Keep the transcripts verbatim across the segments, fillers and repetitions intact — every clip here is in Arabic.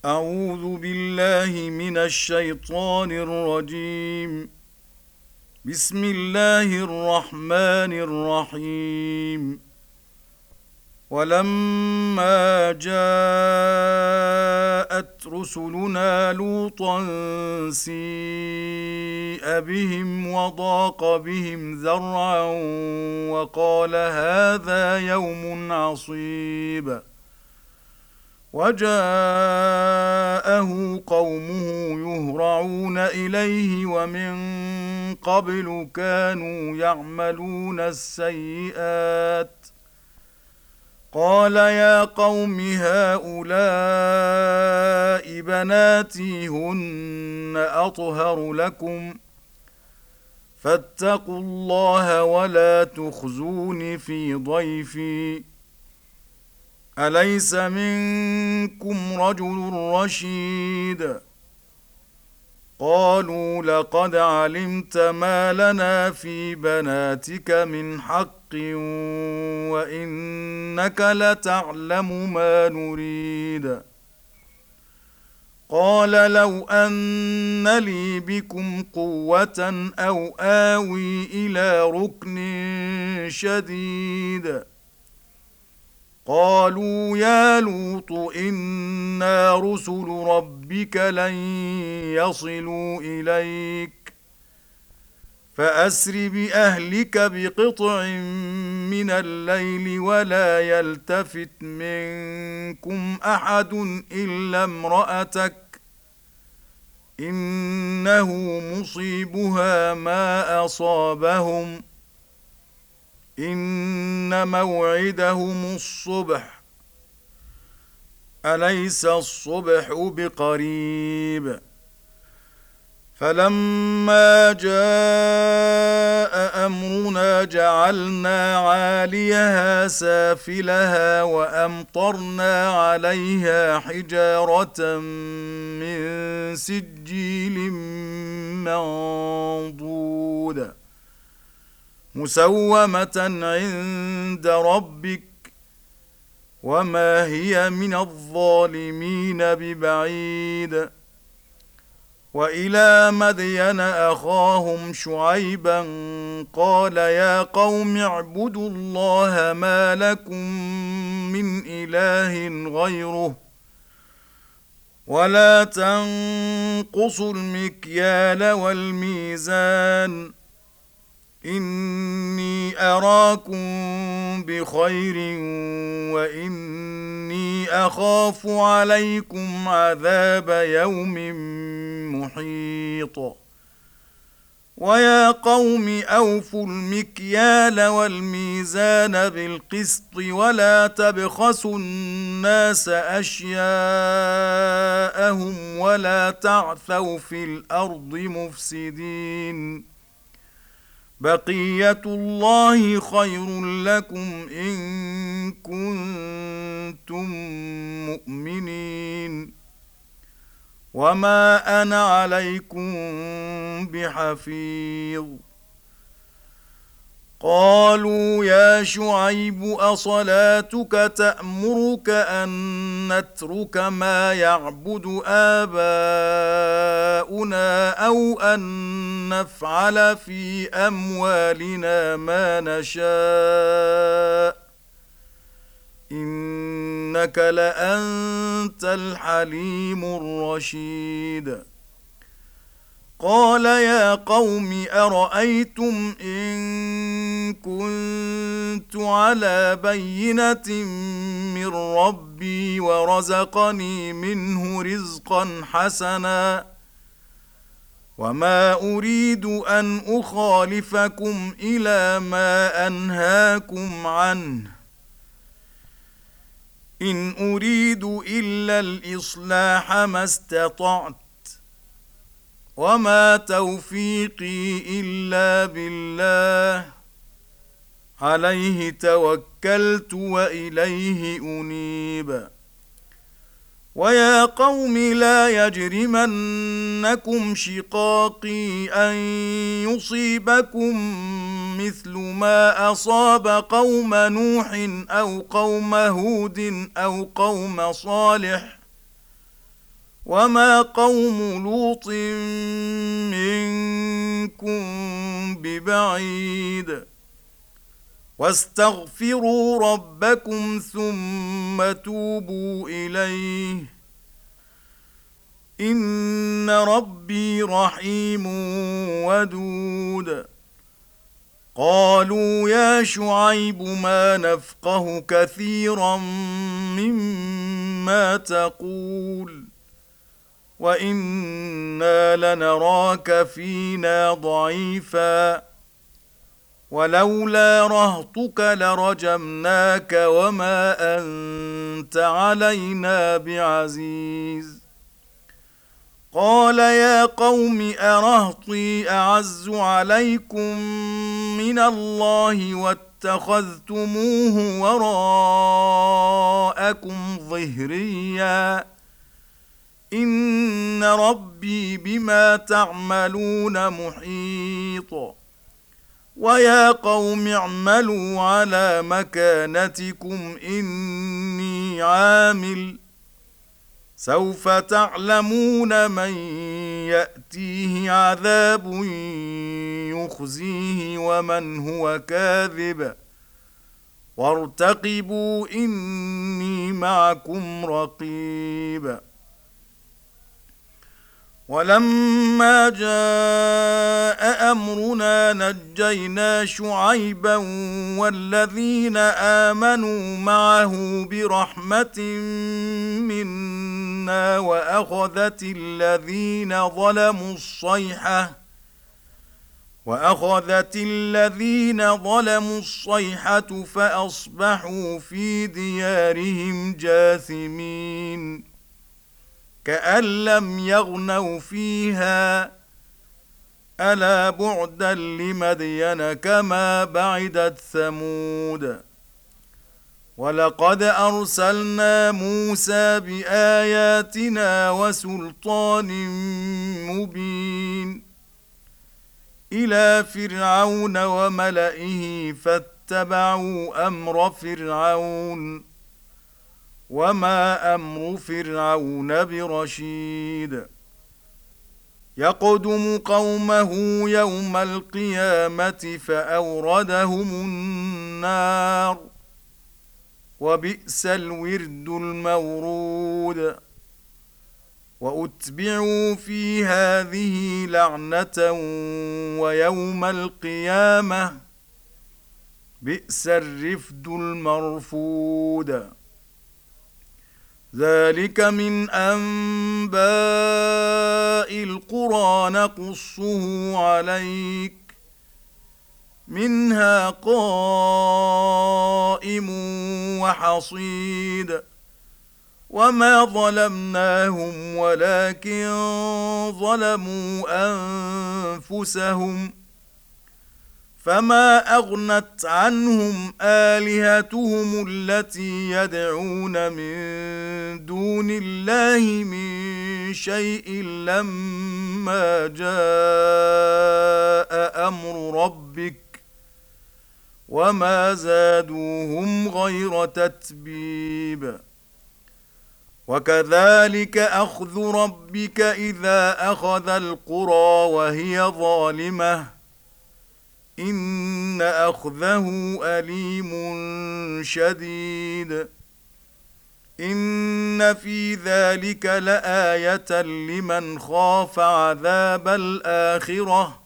أعوذ بالله من الشيطان الرجيم. بسم الله الرحمن الرحيم. ولما جاءت رسلنا لوطا سيء بهم وضاق بهم ذرعا وقال هذا يوم عصيب وجاءه قومه يهرعون إليه ومن قبل كانوا يعملون السيئات قال يا قوم هؤلاء بناتي هن أطهر لكم فاتقوا الله ولا تخزون في ضيفي أليس منكم رجل رشيد قالوا لقد علمت ما لنا في بناتك من حق وإنك لتعلم ما نريد قال لو أن لي بكم قوة أو آوي إلى ركن شديد قالوا يا لوط إنا رسل ربك لن يصلوا إليك فأسر بأهلك بقطع من الليل ولا يلتفت منكم أحد إلا امرأتك إنه مصيبها ما أصابهم إن موعدهم الصبح أليس الصبح بقريب فلما جاء أمرنا جعلنا عاليها سافلها وأمطرنا عليها حجارة من سجيل منضود مسومة عند ربك وما هي من الظالمين ببعيد وإلى مدين أخاهم شعيبا قال يا قوم اعبدوا الله ما لكم من إله غيره ولا تنقصوا المكيال والميزان إني أراكم بخير وإني أخاف عليكم عذاب يوم محيط ويا قوم أوفوا المكيال والميزان بالقسط ولا تبخسوا الناس أشياءهم ولا تعثوا في الأرض مفسدين بقية الله خير لكم إن كنتم مؤمنين وما أنا عليكم بحفيظ قالوا يا شعيب أصلاتك تأمرك أن نترك ما يعبد آباؤنا أو أن نفعل في أموالنا ما نشاء إنك لأنت الحليم الرشيد قال يا قوم أرأيتم إن كنت على بينة من ربي ورزقني منه رزقا حسنا وما أريد أن أخالفكم إلى ما أنهاكم عنه إن أريد إلا الإصلاح ما استطعت وما توفيقي إلا بالله عليه توكلت وإليه أنيب ويا قوم لا يجرمنكم شقاقي أن يصيبكم مثل ما أصاب قوم نوح أو قوم هود أو قوم صالح وما قوم لوط منكم ببعيد واستغفروا ربكم ثم توبوا إليه إن ربي رحيم ودود قالوا يا شعيب ما نفقه كثيرا مما تقول وإنا لنراك فينا ضعيفا ولولا رهطك لرجمناك وما أنت علينا بعزيز قال يا قوم أرهطي أعز عليكم من الله واتخذتموه وراءكم ظهريا إن ربي بما تعملون محيط ويا قوم اعملوا على مكانتكم إني عامل سوف تعلمون من يأتيه عذاب يخزيه ومن هو كاذب وارتقبوا إني معكم رقيب ولما جاء أمرنا نجينا شعيبا والذين آمنوا معه برحمة منا وأخذت الذين ظلموا الصيحة وأخذت الذين ظلموا الصيحة فأصبحوا في ديارهم جاثمين كأن لم يغنوا فيها ألا بعدا لمدين كما بعدت ثمود ولقد أرسلنا موسى بآياتنا وسلطان مبين إلى فرعون وملئه فاتبعوا أمر فرعون وما أمر فرعون برشيد يقدم قومه يوم القيامة فأوردهم النار وبئس الورد المورود وأتبعوا في هذه لعنة ويوم القيامة بئس الرفد المرفود ذلك من أنباء القرى نقصه عليك منها قائم وحصيد وما ظلمناهم ولكن ظلموا أنفسهم فما أغنت عنهم آلهتهم التي يدعون من دون الله من شيء لما جاء أمر ربك وما زادوهم غير تتبيب وكذلك أخذ ربك إذا أخذ القرى وهي ظالمة إن أخذه أليم شديد إن في ذلك لآية لمن خاف عذاب الآخرة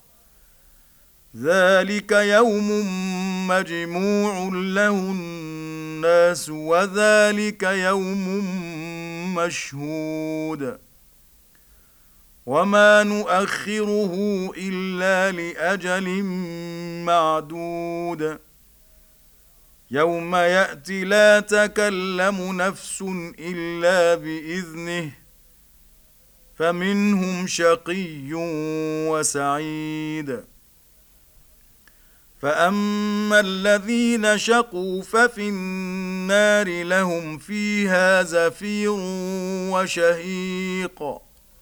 ذلك يوم مجموع له الناس وذلك يوم مشهود وما نؤخره إلا لأجل معدود يوم يأتي لا تكلم نفس إلا بإذنه فمنهم شقي وسعيد فأما الذين شقوا ففي النار لهم فيها زفير وشهيق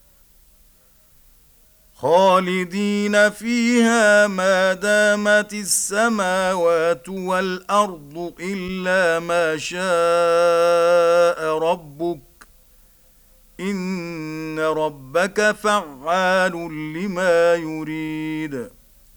خالدين فيها ما دامت السماوات والأرض إلا ما شاء ربك إن إن ربك فعال لما يريد.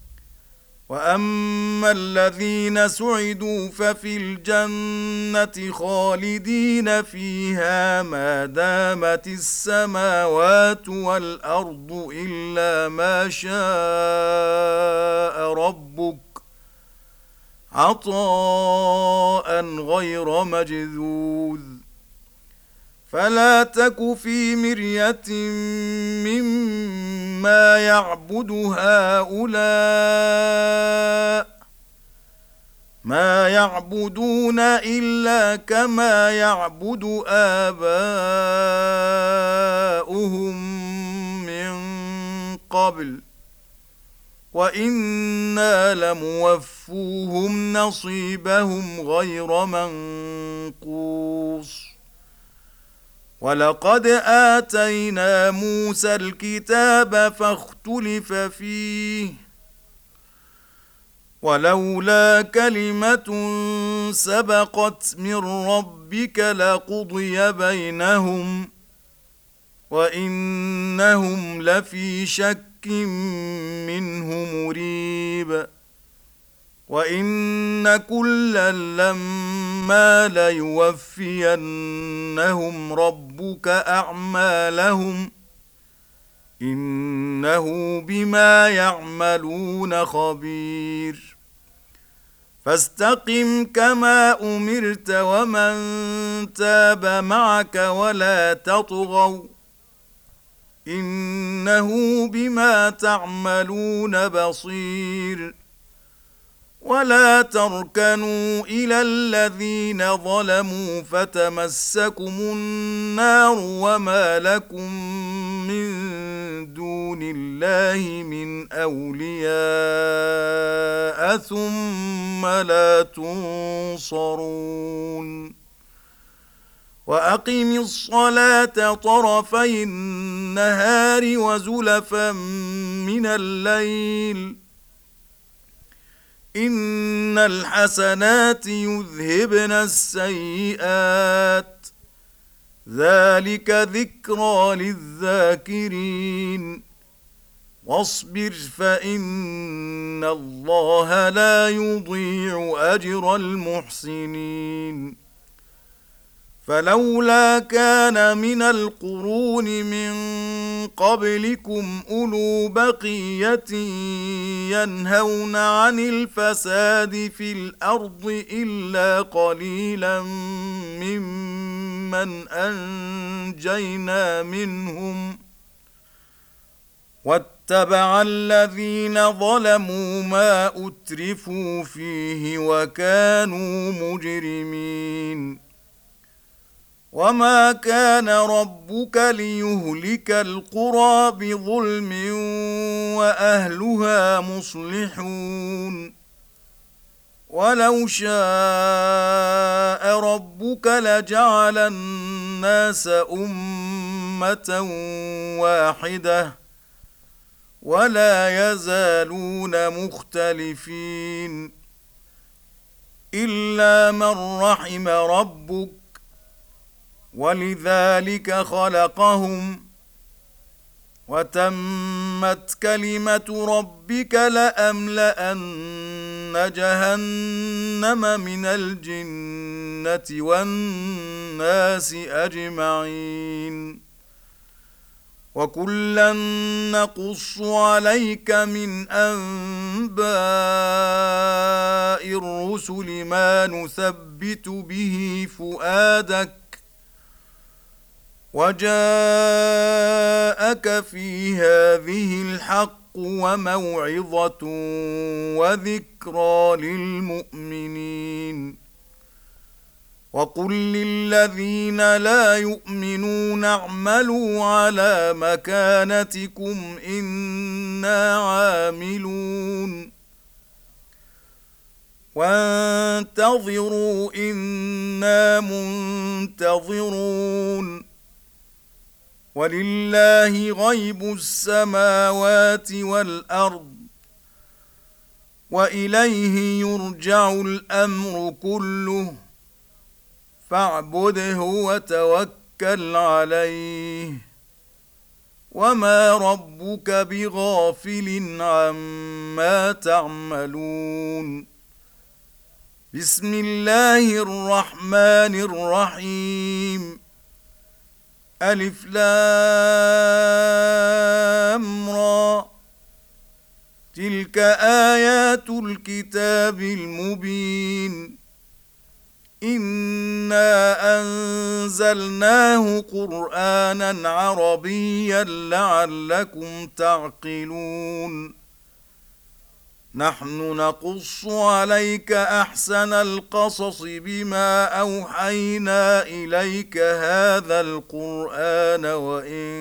وأما الذين سعدوا ففي الجنة خالدين فيها ما دامت السماوات والأرض إلا ما شاء ربك عطاء غير مجذوذ. فلا تك في مرية مما يعبد هؤلاء ما يعبدون إلا كما يعبد آباؤهم من قبل وإنا لموفوهم نصيبهم غير منقوص. ولقد آتينا موسى الكتاب فاختلف فيه ولولا كلمة سبقت من ربك لقضي بينهم وإنهم لفي شك منه مريب. وإن كلا لما ليوفينهم ربك أعمالهم إنه بما يعملون خبير. فاستقم كما أمرت ومن تاب معك ولا تطغوا إنه بما تعملون بصير. ولا تركنوا إلى الذين ظلموا فتمسكم النار وما لكم من دون الله من أولياء ثم لا تنصرون. وأقم الصلاة طرفي النهار وزلفا من الليل إن الحسنات يذهبن السيئات ذلك ذكرى للذاكرين. واصبر فإن الله لا يضيع أجر المحسنين. فلولا كان من القرون من قبلكم أولو بقية ينهون عن الفساد في الأرض إلا قليلا ممن أنجينا منهم واتبع الذين ظلموا ما أترفوا فيه وكانوا مجرمين. وما كان ربك ليهلك القرى بظلم وأهلها مصلحون. ولو شاء ربك لجعل الناس أمة واحدة ولا يزالون مختلفين إلا من رحم ربك ولذلك خلقهم وتمت كلمة ربك لأملأن جهنم من الجنة والناس أجمعين. وكلا نقص عليك من أنباء الرسل ما نثبت به فؤادك وجاءك في هذه الحق وموعظة وذكرى للمؤمنين. وقل للذين لا يؤمنون اعملوا على مكانتكم إنا عاملون وانتظروا إنا منتظرون. ولله غيب السماوات والأرض وإليه يرجع الأمر كله فاعبده وتوكل عليه وما ربك بغافل عما تعملون. بسم الله الرحمن الرحيم. ألف لام را، تلك آيات الكتاب المبين. إنا أنزلناه قرآنا عربيا لعلكم تعقلون. نحن نقص عليك أحسن القصص بما أوحينا إليك هذا القرآن وإن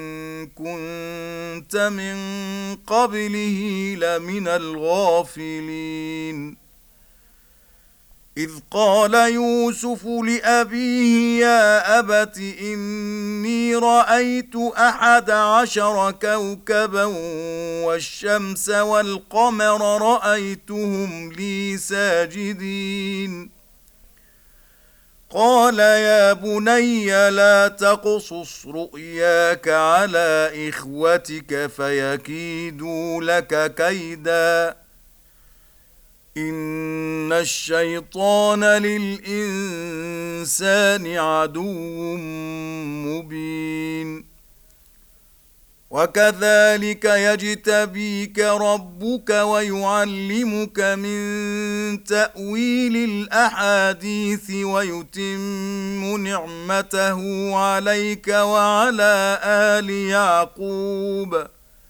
كنت من قبله لمن الغافلين. إذ قال يوسف لأبيه يا أبت إني رأيت أحد عشر كوكبا والشمس والقمر رأيتهم لي ساجدين. قال يا بني لا تقصص رؤياك على إخوتك فيكيدوا لك كيدا إن الشيطان للإنسان عدو مبين. وكذلك يجتبيك ربك ويعلمك من تأويل الأحاديث ويتم نعمته عليك وعلى آل يعقوب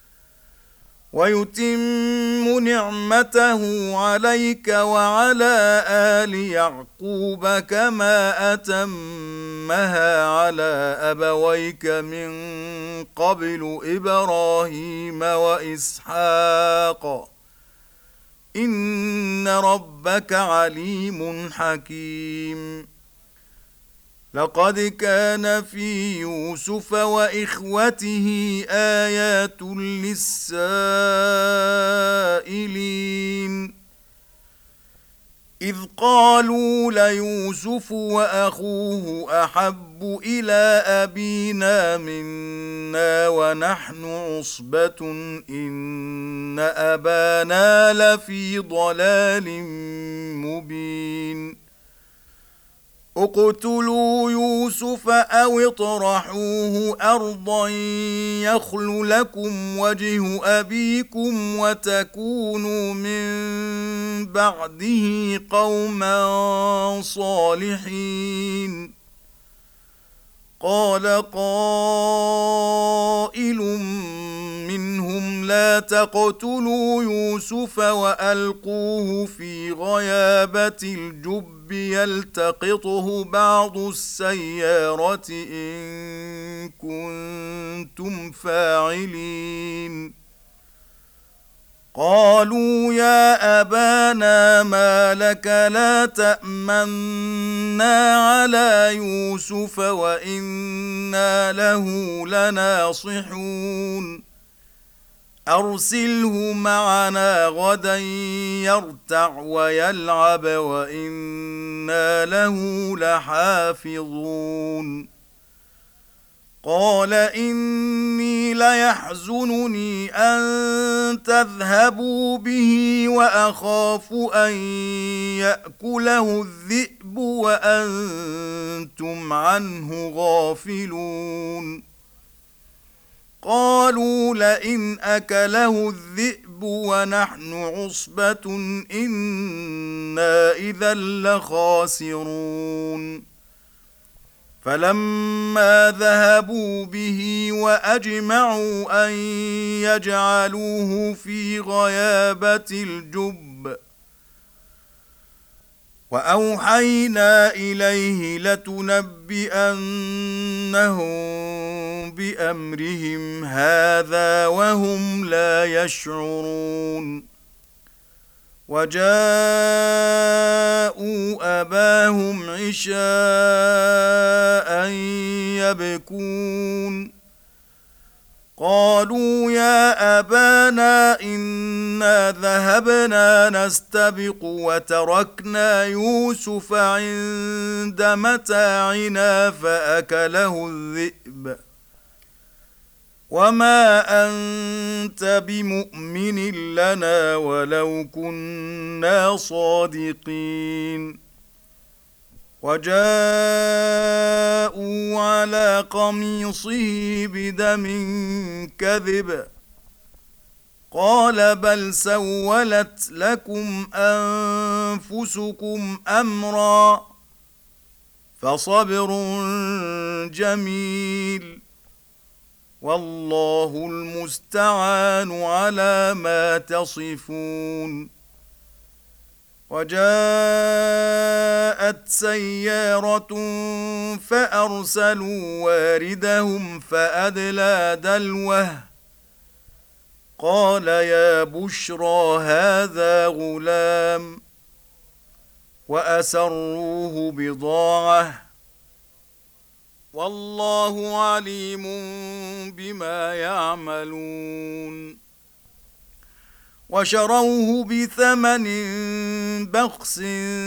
ويتم نعمته عليك وعلى آل يعقوب كما أتمها على أبويك من قبل إبراهيم وإسحاق إن ربك عليم حكيم. لقد كان في يوسف وإخوته آيات للسائلين إذ قالوا ليوسف وأخوه أحب إلى أبينا منا ونحن عصبة إن أبانا لفي ضلال مبين. اقتلوا يوسف أو اطرحوه أرضا يخل لكم وجه أبيكم وتكونوا من بعده قوما صالحين. قال قائل منهم لا تقتلوا يوسف وألقوه في غيابة الجب يلتقطه بعض السيارة إن كنتم فاعلين. قالوا يا أبانا ما لك لا تأمنا على يوسف وإنا له لناصحون أرسله معنا غدا يرتع ويلعب وإنا له لحافظون. قال إني ليحزنني أن تذهبوا به وأخاف أن يأكله الذئب وأنتم عنه غافلون. قالوا لئن أكله الذئب ونحن عصبة إنا إذا لخاسرون. فلما ذهبوا به وأجمعوا أن يجعلوه في غيابة الجب وأوحينا إليه لتنبئنهم بأمرهم هذا وهم لا يشعرون. وجاءوا أباهم عشاء يبكون. قالوا يا أبانا إنا ذهبنا نستبق وتركنا يوسف عند متاعنا فأكله الذئب وما أنت بمؤمن لنا ولو كنا صادقين وجاءوا على قميصه بدم كذب قال بل سولت لكم أنفسكم أمرا فصبر جميل والله المستعان على ما تصفون وجاءت سيارة فأرسلوا واردهم فأدلى دلوه قال يا بشرى هذا غلام وأسروه بضاعة والله عليم بما يعملون وشروه بثمن بخس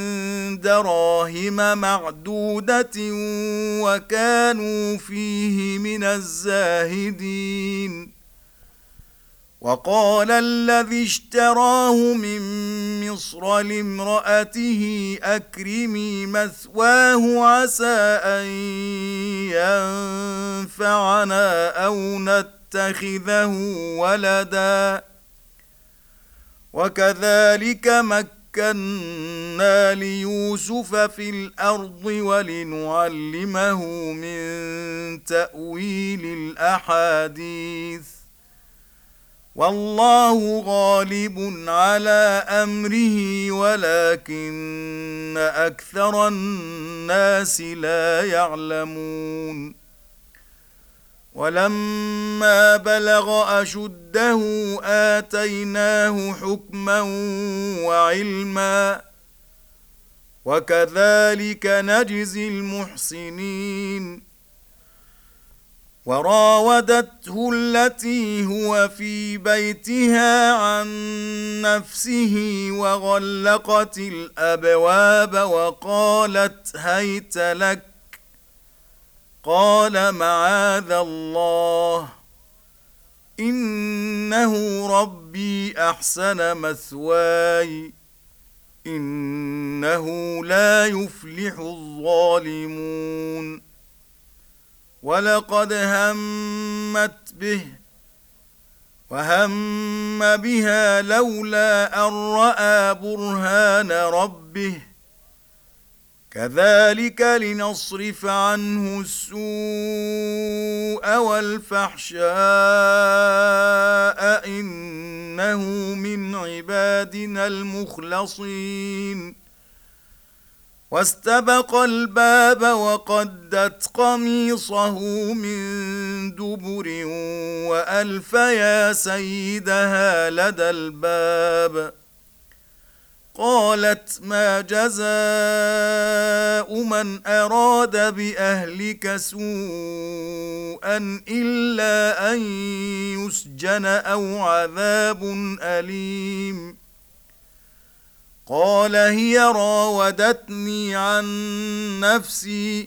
دراهم معدودة وكانوا فيه من الزاهدين وقال الذي اشتراه من مصر لامرأته أكرمي مثواه عسى أن ينفعنا أو نتخذه ولدا وكذلك مكنا ليوسف في الأرض ولنعلمه من تأويل الأحاديث والله غالب على أمره ولكن أكثر الناس لا يعلمون ولما بلغ أشده آتيناه حكما وعلما وكذلك نجزي المحسنين وراودته التي هو في بيتها عن نفسه وغلقت الأبواب وقالت هيت لك قال معاذ الله إنه ربي أحسن مثواي إنه لا يفلح الظالمون ولقد همت به وهم بها لولا أن رأى برهان ربه كذلك لنصرف عنه السوء والفحشاء إنه من عبادنا المخلصين واستبق الباب وقدت قميصه من دبر وألف يا سيدها لدى الباب قالت ما جزاء من أراد بأهلك سوءا إلا أن يسجن أو عذاب أليم قال هي راودتني عن نفسي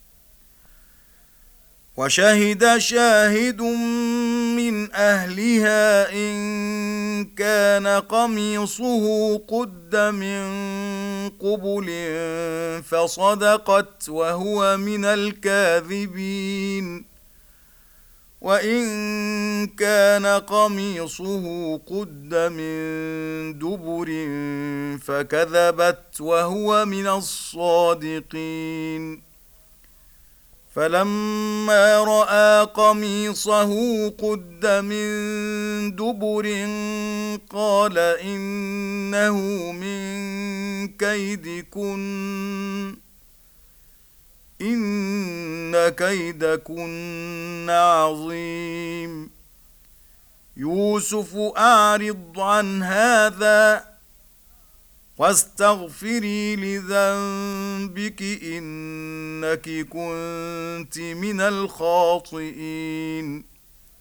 وشهد شاهد من أهلها إن كان قميصه قد من قبل فصدقت وهو من الكاذبين وإن كان قميصه قد من دبر فكذبت وهو من الصادقين فلما رأى قميصه قد من دبر قال إنه من كيدكن إن كيدكن عظيم يوسف أعرض عن هذا واستغفري لذنبك إنك كنت من الخاطئين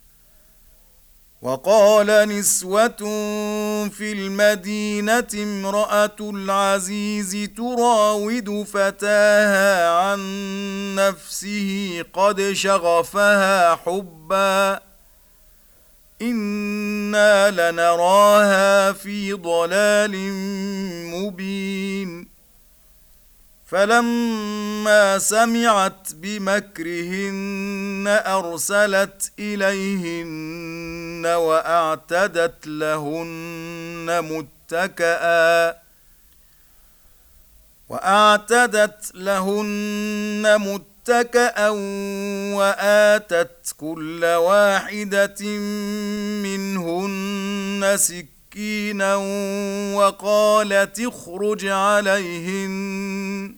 وقال نسوة في المدينة امرأة العزيز تراود فتاها عن نفسه قد شغفها حبا إنا لنراها في ضلال مبين فلما سمعت بمكرهن أرسلت إليهن وأعتدت لهن متكئا وأعتدت لهن متكئا وآتت كل واحدة منهن سكينا وقالت اخرج عليهن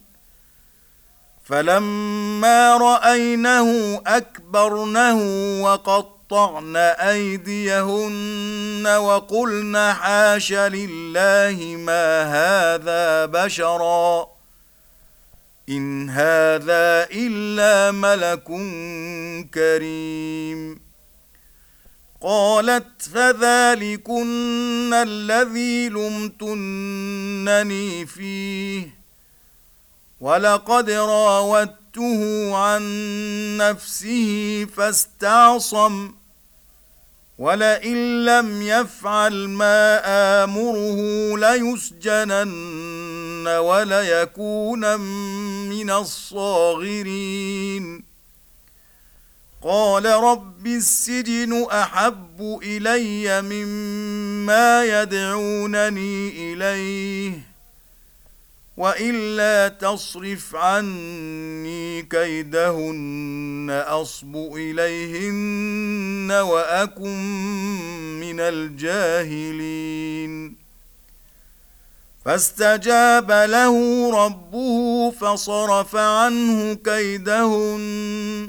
فلما رأينه أكبرنه وقطعن أيديهن وقلن حاش لله ما هذا بشرا إن هذا إلا ملك كريم قالت فذلكن الذي لمتنني فيه ولقد راودته عن نفسه فاستعصم ولئن لم يفعل ما آمره ليسجنن وليكون من الصاغرين قال رب السجن أحب إلي مما يدعونني إليه وإلا تصرف عني كيدهن أصب إليهن وأكن من الجاهلين فاستجاب له ربه فصرف عنه كيدهن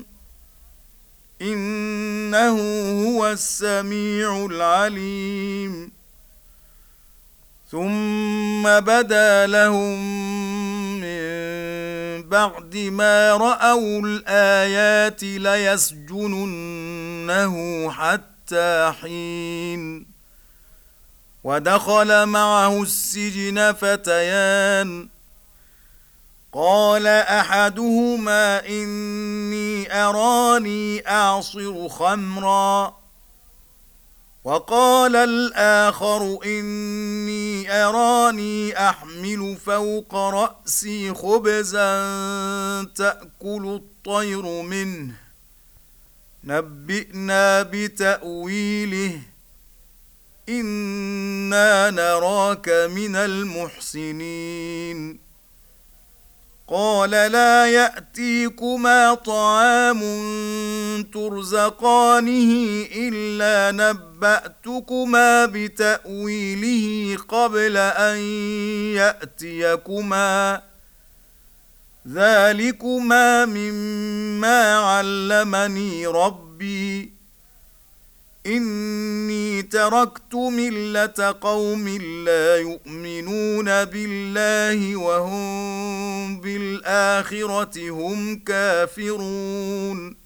إنه هو السميع العليم ثم بدا لهم من بعد ما رأوا الآيات ليسجننه حتى حين ودخل معه السجن فتيان قال أحدهما إني أراني أعصر خمرا وقال الآخر إني أراني أحمل فوق رأسي خبزا تأكل الطير منه نبئنا بتأويله إنا نراك من المحسنين قال لا يأتيكما طعام ترزقانه إلا نبأتكما بتأويله قبل أن يأتيكما ذلكما مما علمني ربي إني تركت ملة قوم لا يؤمنون بالله وهم بالآخرة هم كافرون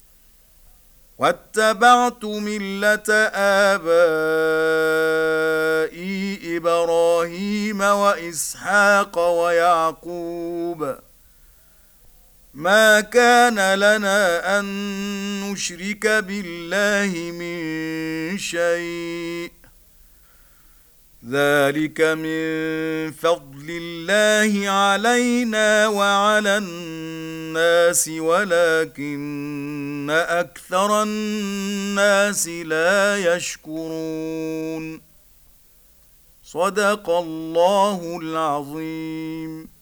واتبعت ملة آبائي إبراهيم وإسحاق ويعقوب ما كان لنا أن نشرك بالله من شيء ذلك من فضل الله علينا وعلى الناس ولكن أكثر الناس لا يشكرون صدق الله العظيم.